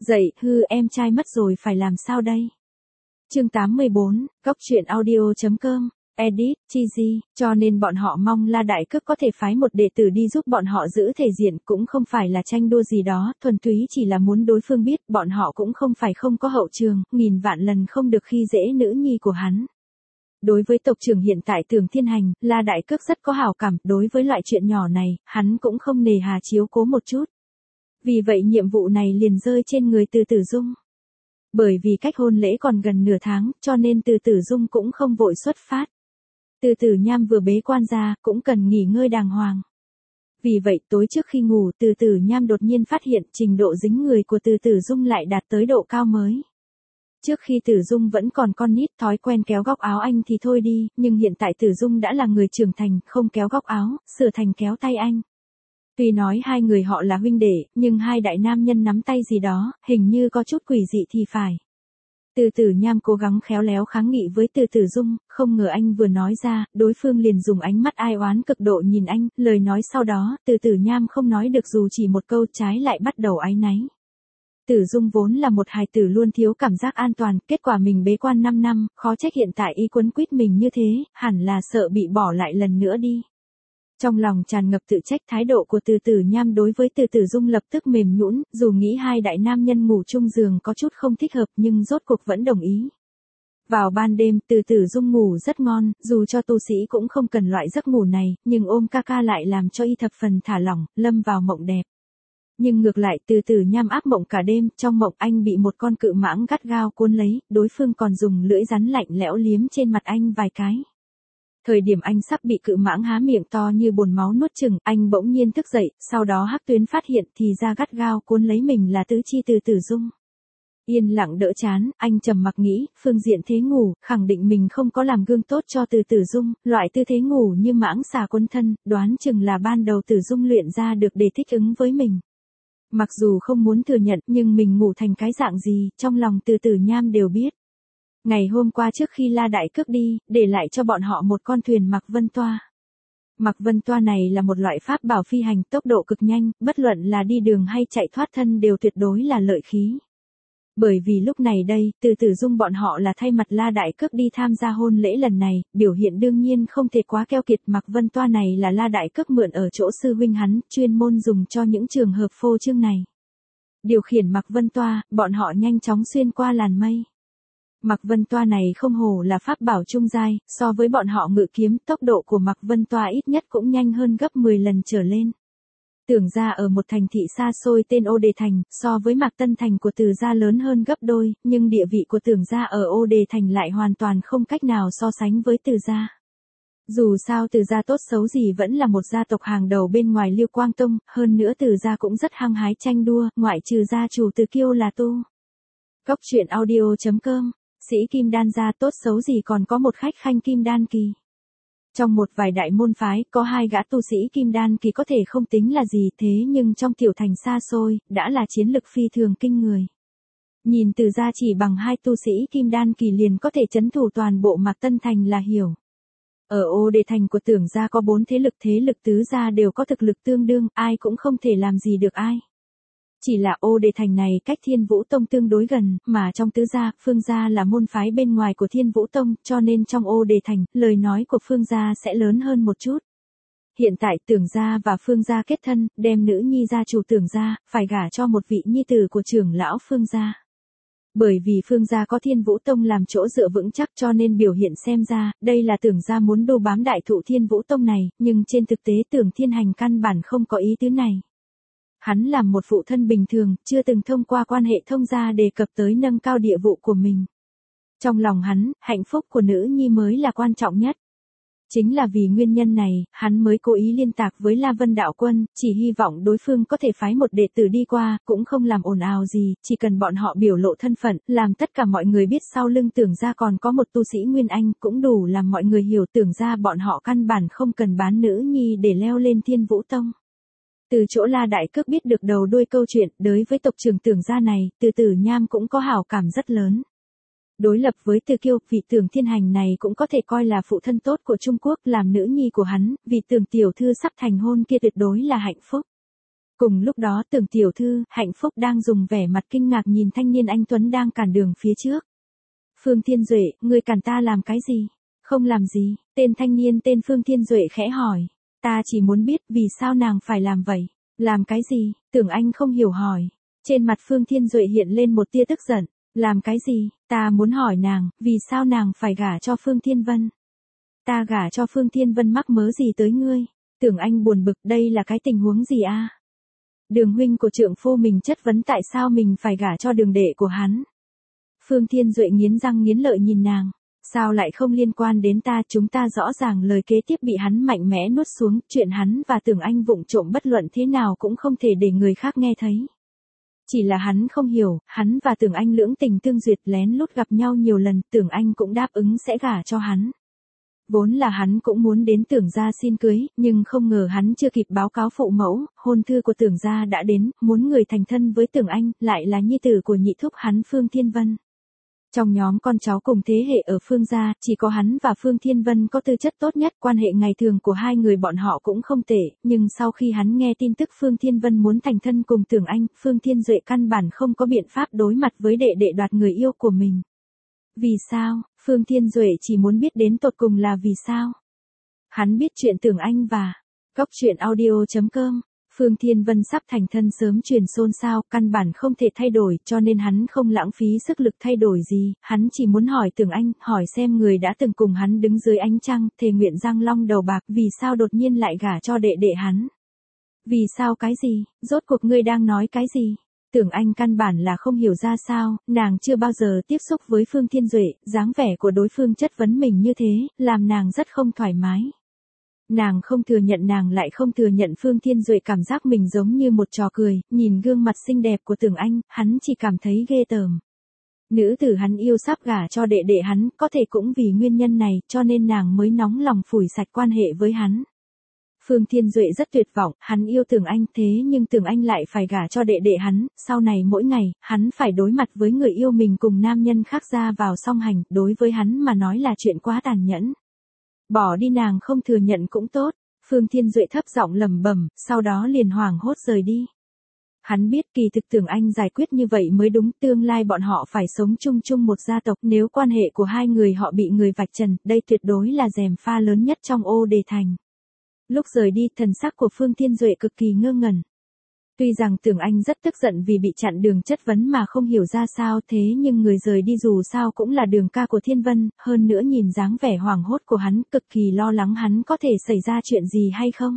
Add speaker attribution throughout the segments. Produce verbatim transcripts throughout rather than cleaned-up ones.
Speaker 1: Dậy, hư em trai mất rồi phải làm sao đây? Chương tám mươi bốn, Góc truyện audio.com, edit, cheesy, cho nên bọn họ mong La Đại Cước có thể phái một đệ tử đi giúp bọn họ giữ thể diện, cũng không phải là tranh đua gì đó, thuần túy chỉ là muốn đối phương biết bọn họ cũng không phải không có hậu trường, nghìn vạn lần không được khi dễ nữ nhi của hắn. Đối với tộc trưởng hiện tại Tưởng Thiên Hành, La Đại Cước rất có hảo cảm, đối với loại chuyện nhỏ này, hắn cũng không nề hà chiếu cố một chút. Vì vậy nhiệm vụ này liền rơi trên người Từ Tử Dung. Bởi vì cách hôn lễ còn gần nửa tháng, cho nên Từ Tử Dung cũng không vội xuất phát. Từ Tử Nham vừa bế quan ra, cũng cần nghỉ ngơi đàng hoàng. Vì vậy tối trước khi ngủ, Từ Tử Nham đột nhiên phát hiện trình độ dính người của Từ Tử Dung lại đạt tới độ cao mới. Trước khi Tử Dung vẫn còn con nít, thói quen kéo góc áo anh thì thôi đi, nhưng hiện tại Tử Dung đã là người trưởng thành, không kéo góc áo, sửa thành kéo tay anh. Tuy nói hai người họ là huynh đệ, nhưng hai đại nam nhân nắm tay gì đó, hình như có chút quỷ dị thì phải. Từ Tử Nham cố gắng khéo léo kháng nghị với Từ Tử Dung, không ngờ anh vừa nói ra, đối phương liền dùng ánh mắt ai oán cực độ nhìn anh, lời nói sau đó, Từ Tử Nham không nói được dù chỉ một câu, trái lại bắt đầu áy náy. Tử Dung vốn là một hài tử luôn thiếu cảm giác an toàn, kết quả mình bế quan năm năm, khó trách hiện tại y quấn quýt mình như thế, hẳn là sợ bị bỏ lại lần nữa đi. Trong lòng tràn ngập tự trách, thái độ của Từ Tử Nham đối với Từ Tử Dung lập tức mềm nhũn, dù nghĩ hai đại nam nhân ngủ chung giường có chút không thích hợp nhưng rốt cuộc vẫn đồng ý. Vào ban đêm, Từ Tử Dung ngủ rất ngon, dù cho tu sĩ cũng không cần loại giấc ngủ này, nhưng ôm ca ca lại làm cho y thập phần thả lỏng, lâm vào mộng đẹp. Nhưng ngược lại Từ Tử Nham ác mộng cả đêm, trong mộng anh bị một con cự mãng gắt gao cuốn lấy, đối phương còn dùng lưỡi rắn lạnh lẽo liếm trên mặt anh vài cái. Thời điểm anh sắp bị cự mãng há miệng to như bồn máu nuốt chửng, anh bỗng nhiên thức dậy, sau đó Hắc Tuyến phát hiện thì ra gắt gao cuốn lấy mình là tứ chi Từ Tử Dung. Yên lặng đỡ chán, anh trầm mặc nghĩ, phương diện thế ngủ, khẳng định mình không có làm gương tốt cho Từ Tử Dung, loại tư thế ngủ như mãng xà quấn thân, đoán chừng là ban đầu Tử Dung luyện ra được để thích ứng với mình. Mặc dù không muốn thừa nhận, nhưng mình ngủ thành cái dạng gì, trong lòng Từ Tử Nham đều biết. Ngày hôm qua trước khi La Đại Cước đi, để lại cho bọn họ một con thuyền Mạc Vân Toa. Mạc Vân Toa này là một loại pháp bảo phi hành, tốc độ cực nhanh, bất luận là đi đường hay chạy thoát thân đều tuyệt đối là lợi khí. Bởi vì lúc này đây, Từ Tử Dung bọn họ là thay mặt La Đại Cước đi tham gia hôn lễ lần này, biểu hiện đương nhiên không thể quá keo kiệt. Mạc Vân Toa này là La Đại Cước mượn ở chỗ sư huynh hắn, chuyên môn dùng cho những trường hợp phô trương này. Điều khiển Mạc Vân Toa, bọn họ nhanh chóng xuyên qua làn mây. Mạc Vân Toa này không hổ là pháp bảo trung giai, so với bọn họ ngự kiếm, tốc độ của Mạc Vân Toa ít nhất cũng nhanh hơn gấp mười lần trở lên. Tưởng gia ở một thành thị xa xôi tên Ô Đề Thành, so với Mạc Tân Thành của Từ gia lớn hơn gấp đôi, nhưng địa vị của Tưởng gia ở Ô Đề Thành lại hoàn toàn không cách nào so sánh với Từ gia. Dù sao Từ gia tốt xấu gì vẫn là một gia tộc hàng đầu bên ngoài Liêu Quang Tông, hơn nữa Từ gia cũng rất hăng hái tranh đua, ngoại trừ gia chủ Từ Kiêu là tu. Góc truyện audio.com, sĩ Kim Đan gia tốt xấu gì còn có một khách khanh Kim Đan kỳ. Trong một vài đại môn phái, có hai gã tu sĩ Kim Đan kỳ có thể không tính là gì, thế nhưng trong tiểu thành xa xôi, đã là chiến lực phi thường kinh người. Nhìn Từ gia chỉ bằng hai tu sĩ Kim Đan kỳ liền có thể trấn thủ toàn bộ Mạc Tân Thành là hiểu. Ở Ô Đề Thành của Tưởng gia có bốn thế lực, thế lực tứ gia đều có thực lực tương đương, ai cũng không thể làm gì được ai. Chỉ là Ô Đề Thành này cách Thiên Vũ Tông tương đối gần, mà trong tứ gia, Phương gia là môn phái bên ngoài của Thiên Vũ Tông, cho nên trong Ô Đề Thành, lời nói của Phương gia sẽ lớn hơn một chút. Hiện tại Tưởng gia và Phương gia kết thân, đem nữ nhi gia chủ Tưởng gia, phải gả cho một vị nhi tử của trưởng lão Phương gia. Bởi vì Phương gia có Thiên Vũ Tông làm chỗ dựa vững chắc cho nên biểu hiện xem ra, đây là Tưởng gia muốn đô bám đại thụ Thiên Vũ Tông này, nhưng trên thực tế Tưởng Thiên Hành căn bản không có ý tứ này. Hắn làm một phụ thân bình thường, chưa từng thông qua quan hệ thông gia đề cập tới nâng cao địa vụ của mình. Trong lòng hắn, hạnh phúc của nữ nhi mới là quan trọng nhất. Chính là vì nguyên nhân này, hắn mới cố ý liên tạc với La Vân Đạo Quân, chỉ hy vọng đối phương có thể phái một đệ tử đi qua, cũng không làm ồn ào gì, chỉ cần bọn họ biểu lộ thân phận, làm tất cả mọi người biết sau lưng Tưởng gia còn có một tu sĩ Nguyên Anh, cũng đủ làm mọi người hiểu Tưởng gia bọn họ căn bản không cần bán nữ nhi để leo lên Thiên Vũ Tông. Từ chỗ La Đại Cước biết được đầu đuôi câu chuyện, đối với tộc trưởng Tưởng gia này, Từ Tử Nham cũng có hảo cảm rất lớn. Đối lập với Từ Kiêu, vị Tưởng Thiên Hành này cũng có thể coi là phụ thân tốt của Trung Quốc, làm nữ nhi của hắn, vị Tưởng tiểu thư sắp thành hôn kia tuyệt đối là hạnh phúc. Cùng lúc đó Tưởng tiểu thư, Hạnh Phúc đang dùng vẻ mặt kinh ngạc nhìn thanh niên anh tuấn đang cản đường phía trước. Phương Thiên Duệ, ngươi cản ta làm cái gì? Không làm gì, tên thanh niên tên Phương Thiên Duệ khẽ hỏi. Ta chỉ muốn biết vì sao nàng phải làm vậy. Làm cái gì? Tưởng Anh không hiểu hỏi. Trên mặt Phương Thiên Duệ hiện lên một tia tức giận. Làm cái gì? Ta muốn hỏi nàng, vì sao nàng phải gả cho Phương Thiên Vân? Ta gả cho Phương Thiên Vân mắc mớ gì tới ngươi? Tưởng Anh buồn bực, đây là cái tình huống gì a? Đường huynh của trượng phu mình chất vấn tại sao mình phải gả cho đường đệ của hắn. Phương Thiên Duệ nghiến răng nghiến lợi nhìn nàng. Sao lại không liên quan đến ta, chúng ta rõ ràng lời kế tiếp bị hắn mạnh mẽ nuốt xuống, chuyện hắn và Tưởng Anh vụng trộm bất luận thế nào cũng không thể để người khác nghe thấy. Chỉ là hắn không hiểu, hắn và Tưởng Anh lưỡng tình tương duyệt lén lút gặp nhau nhiều lần, Tưởng Anh cũng đáp ứng sẽ gả cho hắn. Vốn là hắn cũng muốn đến Tưởng gia xin cưới, nhưng không ngờ hắn chưa kịp báo cáo phụ mẫu, hôn thư của Tưởng gia đã đến, muốn người thành thân với Tưởng Anh, lại là nhi tử của nhị thúc hắn Phương Thiên Vân. Trong nhóm con cháu cùng thế hệ ở Phương gia, chỉ có hắn và Phương Thiên Vân có tư chất tốt nhất, quan hệ ngày thường của hai người bọn họ cũng không tệ, nhưng sau khi hắn nghe tin tức Phương Thiên Vân muốn thành thân cùng Tưởng Anh, Phương Thiên Duệ căn bản không có biện pháp đối mặt với đệ đệ đoạt người yêu của mình. Vì sao? Phương Thiên Duệ chỉ muốn biết đến tột cùng là vì sao? Hắn biết chuyện Tưởng Anh và Cóc truyện audio chấm com. Phương Thiên Vân sắp thành thân sớm truyền xôn xao, căn bản không thể thay đổi, cho nên hắn không lãng phí sức lực thay đổi gì, hắn chỉ muốn hỏi Tưởng Anh, hỏi xem người đã từng cùng hắn đứng dưới ánh trăng, thề nguyện răng long đầu bạc, vì sao đột nhiên lại gả cho đệ đệ hắn. Vì sao cái gì, rốt cuộc ngươi đang nói cái gì? Tưởng Anh căn bản là không hiểu ra sao, nàng chưa bao giờ tiếp xúc với Phương Thiên Duệ, dáng vẻ của đối phương chất vấn mình như thế, làm nàng rất không thoải mái. Nàng không thừa nhận nàng lại không thừa nhận Phương Thiên Duệ cảm giác mình giống như một trò cười, nhìn gương mặt xinh đẹp của Tưởng Anh, hắn chỉ cảm thấy ghê tởm. Nữ tử hắn yêu sắp gả cho đệ đệ hắn, có thể cũng vì nguyên nhân này, cho nên nàng mới nóng lòng phủi sạch quan hệ với hắn. Phương Thiên Duệ rất tuyệt vọng, hắn yêu Tưởng Anh thế nhưng Tưởng Anh lại phải gả cho đệ đệ hắn, sau này mỗi ngày, hắn phải đối mặt với người yêu mình cùng nam nhân khác ra vào song hành, đối với hắn mà nói là chuyện quá tàn nhẫn. Bỏ đi nàng không thừa nhận cũng tốt, Phương Thiên Duệ thấp giọng lẩm bẩm, sau đó liền hoảng hốt rời đi. Hắn biết kỳ thực Tưởng Anh giải quyết như vậy mới đúng, tương lai bọn họ phải sống chung chung một gia tộc, nếu quan hệ của hai người họ bị người vạch trần, đây tuyệt đối là gièm pha lớn nhất trong ô đề thành. Lúc rời đi, thần sắc của Phương Thiên Duệ cực kỳ ngơ ngẩn. Tuy rằng Tưởng Anh rất tức giận vì bị chặn đường chất vấn mà không hiểu ra sao, thế nhưng người rời đi dù sao cũng là đường ca của Thiên Vân, hơn nữa nhìn dáng vẻ hoảng hốt của hắn, cực kỳ lo lắng hắn có thể xảy ra chuyện gì hay không.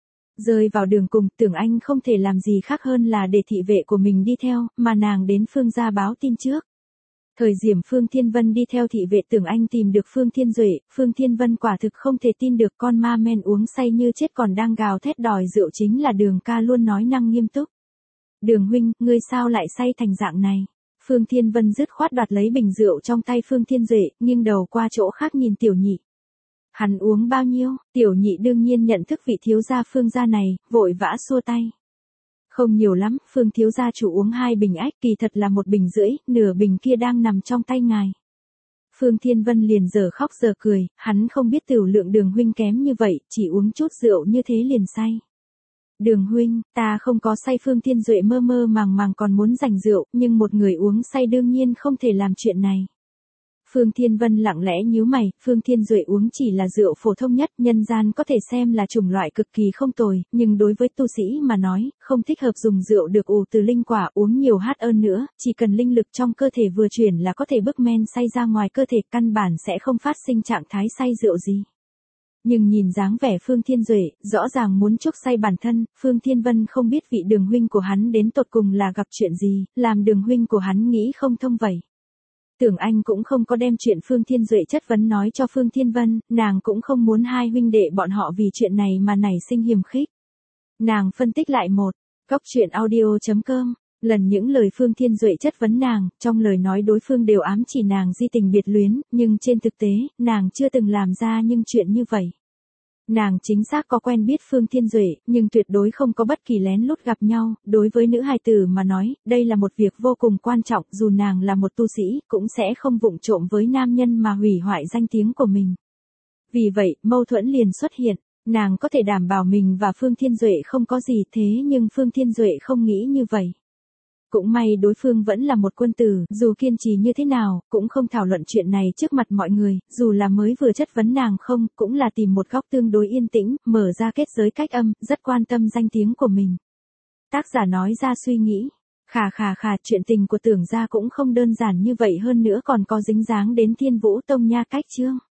Speaker 1: Rơi vào đường cùng, Tưởng Anh không thể làm gì khác hơn là để thị vệ của mình đi theo, mà nàng đến Phương gia báo tin trước. Thời điểm Phương Thiên Vân đi theo thị vệ Tưởng Anh tìm được Phương Thiên Duệ, Phương Thiên Vân quả thực không thể tin được con ma men uống say như chết còn đang gào thét đòi rượu chính là Đường ca luôn nói năng nghiêm túc. Đường huynh, ngươi sao lại say thành dạng này? Phương Thiên Vân dứt khoát đoạt lấy bình rượu trong tay Phương Thiên Duệ, nghiêng đầu qua chỗ khác nhìn Tiểu Nhị. Hắn uống bao nhiêu? Tiểu Nhị đương nhiên nhận thức vị thiếu gia Phương gia này, vội vã xua tay. Không nhiều lắm, Phương thiếu gia chủ uống hai bình ách, kỳ thật là một bình rưỡi, nửa bình kia đang nằm trong tay ngài. Phương Thiên Vân liền giờ khóc giờ cười, hắn không biết tiểu lượng Đường huynh kém như vậy, chỉ uống chút rượu như thế liền say. Đường huynh, ta không có say. Phương Thiên Duệ mơ mơ màng màng còn muốn giành rượu, nhưng một người uống say đương nhiên không thể làm chuyện này. Phương Thiên Vân lặng lẽ nhíu mày, Phương Thiên Duệ uống chỉ là rượu phổ thông nhất, nhân gian có thể xem là chủng loại cực kỳ không tồi, nhưng đối với tu sĩ mà nói, không thích hợp dùng rượu được ủ từ linh quả, uống nhiều hát ơn nữa, chỉ cần linh lực trong cơ thể vừa chuyển là có thể bức men say ra ngoài cơ thể, căn bản sẽ không phát sinh trạng thái say rượu gì. Nhưng nhìn dáng vẻ Phương Thiên Duệ, rõ ràng muốn chuốc say bản thân, Phương Thiên Vân không biết vị Đường huynh của hắn đến tột cùng là gặp chuyện gì, làm Đường huynh của hắn nghĩ không thông vậy. Tưởng Anh cũng không có đem chuyện Phương Thiên Duệ chất vấn nói cho Phương Thiên Vân, nàng cũng không muốn hai huynh đệ bọn họ vì chuyện này mà nảy sinh hiềm khích. Nàng phân tích lại một, Cóc truyện audio chấm com, lần những lời Phương Thiên Duệ chất vấn nàng, trong lời nói đối phương đều ám chỉ nàng di tình biệt luyến, nhưng trên thực tế, nàng chưa từng làm ra những chuyện như vậy. Nàng chính xác có quen biết Phương Thiên Duệ, nhưng tuyệt đối không có bất kỳ lén lút gặp nhau, đối với nữ hài tử mà nói, đây là một việc vô cùng quan trọng, dù nàng là một tu sĩ, cũng sẽ không vụng trộm với nam nhân mà hủy hoại danh tiếng của mình. Vì vậy, mâu thuẫn liền xuất hiện. Nàng có thể đảm bảo mình và Phương Thiên Duệ không có gì, thế nhưng Phương Thiên Duệ không nghĩ như vậy. Cũng may đối phương vẫn là một quân tử, dù kiên trì như thế nào, cũng không thảo luận chuyện này trước mặt mọi người, dù là mới vừa chất vấn nàng không, cũng là tìm một góc tương đối yên tĩnh, mở ra kết giới cách âm, rất quan tâm danh tiếng của mình. Tác giả nói ra suy nghĩ. Khà khà khà, chuyện tình của Tưởng gia cũng không đơn giản như vậy, hơn nữa còn có dính dáng đến Thiên Vũ Tông nha. Cách chương